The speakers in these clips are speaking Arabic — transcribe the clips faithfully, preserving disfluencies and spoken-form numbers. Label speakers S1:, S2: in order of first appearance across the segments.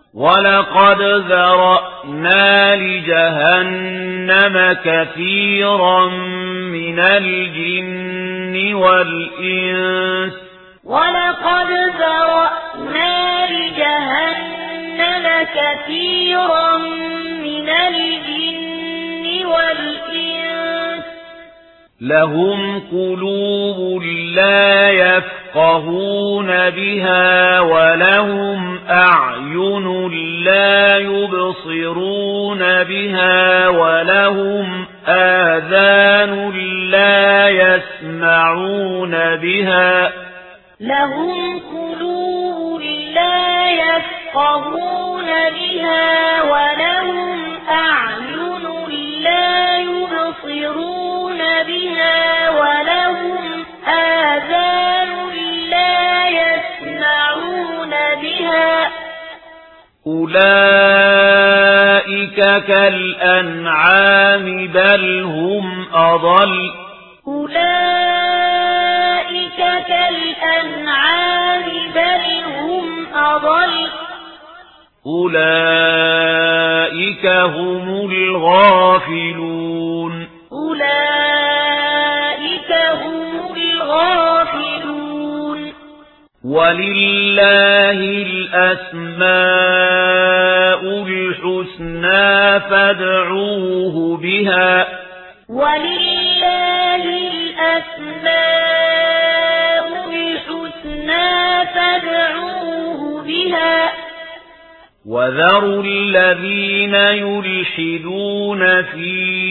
S1: ولقد ذرأنا لجهنم كثيرا من الجن والإنس
S2: ولقد ذرأنا لجهنم كثيرا من الجن والإنس
S1: لهم قلوب لا يفقهون بها ولهم أعين لا يبصرون بها ولهم آذان لا يسمعون بها
S2: لهم قلوب لا يفقهون بها ولهم أعين لا يبصرون بها ولهم آذان لا يسمعون بها
S1: أولئك كالأنعام بل هم أضل
S2: أولئك كالأنعام بل هم أضل
S1: أولئك هم الغافلون
S2: أولئك هم الغافلون
S1: ولله الأسماء الحسنى فادعوه بها
S2: ولله الأسماء الحسنى فادعوه بها
S1: وذروا الذين يلحدون في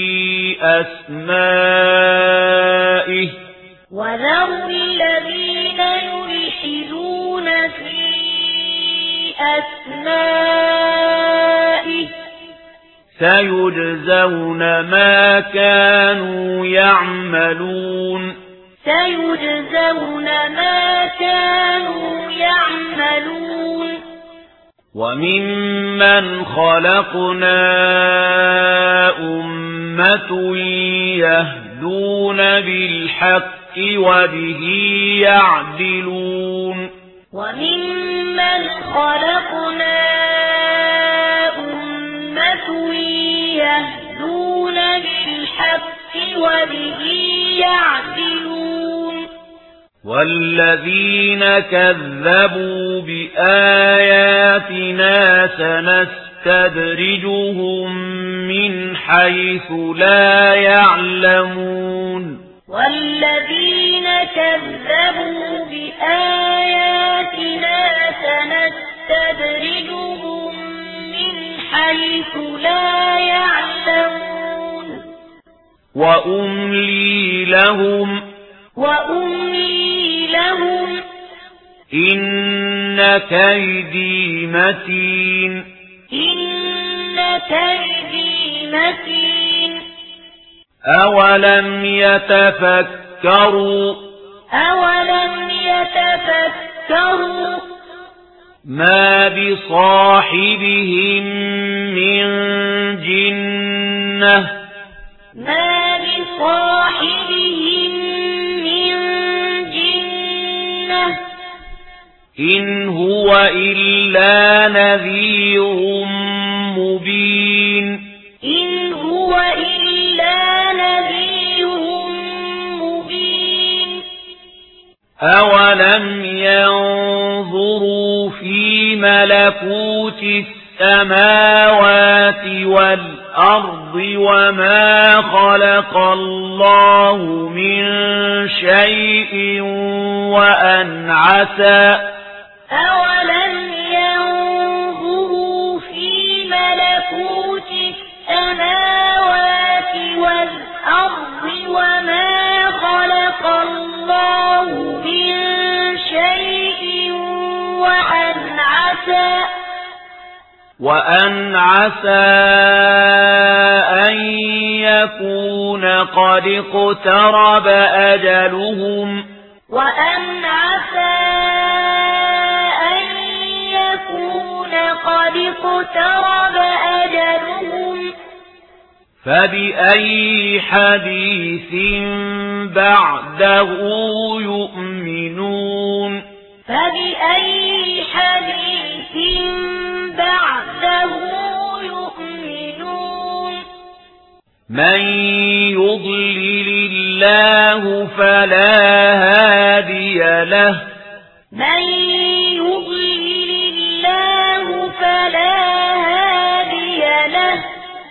S1: أسمائه
S2: وذروا الذين يلحدون في أسمائه
S1: سيجزون ما كانوا يعملون
S2: سيجزون ما كانوا يعملون
S1: وممن خلقنا أمة يهدون بالحق وبه يعدلون
S2: وممن خلقنا أمة يهدون بالحق وبه يعدلون
S1: والذين كذبوا بآياتنا سنستدرجهم من حيث لا يعلمون
S2: والذين كذبوا بآياتنا سنستدرجهم من حيث لا يعلمون
S1: وأملي لهم
S2: وأملي لهم
S1: إن كيدي متين
S2: إن كيدي متين
S1: أولم يتفكروا
S2: أولم يتفكروا
S1: ما بصاحبهم من جنة
S2: ما بصاحبهم من جنة
S1: إن هو إلا نذير مبين
S2: إن هو إلا نذير مبين
S1: أولم ينظروا في ملكوت السماوات والأرض وما خلق الله من شيء وأن عسى
S2: أولم ينظروا في ملكوت السماوات والأرض وما خلق الله من شيء وأن عسى
S1: وأن عسى أن يكون قد اقترب أجلهم
S2: وأن عسى أن يكون قد اقترب أجلهم
S1: فبأي حديث بعده يؤمنون
S2: فبأي حديث
S1: من يضلل الله فلا هادي له
S2: من يضلل الله فلا هادي له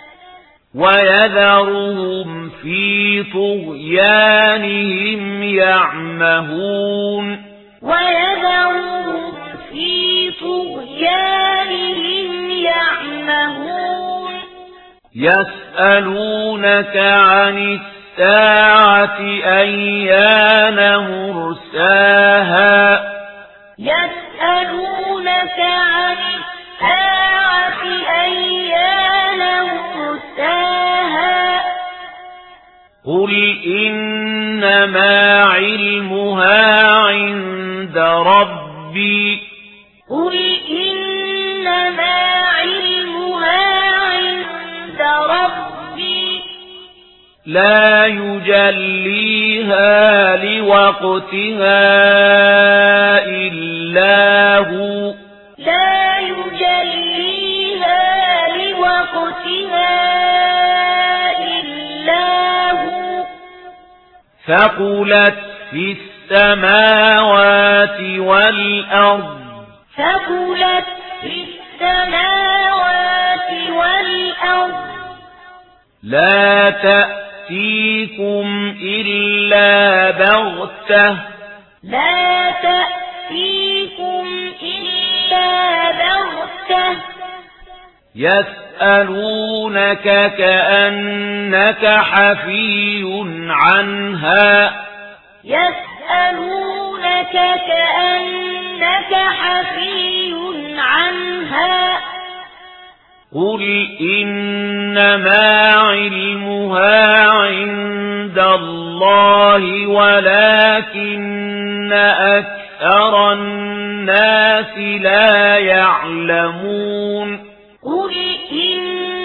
S1: ويذرهم في طغيانهم يعمهون
S2: ويذرهم في طغيانهم يعمهون
S1: يسألونك عن الساعة أيان مرساها
S2: يسألونك عن الساعة أيان مرساها
S1: قل إنما علمها عند ربي
S2: قل إنما علمها عند ربي
S1: لا يجليها لوقتها إلا هو
S2: لا يجليها لوقتها إلا هو
S1: ثقلت في السماوات والأرض
S2: ثقلت في السماوات والأرض
S1: لا تأتيكم إلا بغتة
S2: لا تأتيكم إلا بغتة
S1: يسألونك كأنك حفي عنها
S2: يسألونك كأنك حفي عنها
S1: قل إنما علمها عند الله ولكن أكثر الناس لا يعلمون
S2: قل إن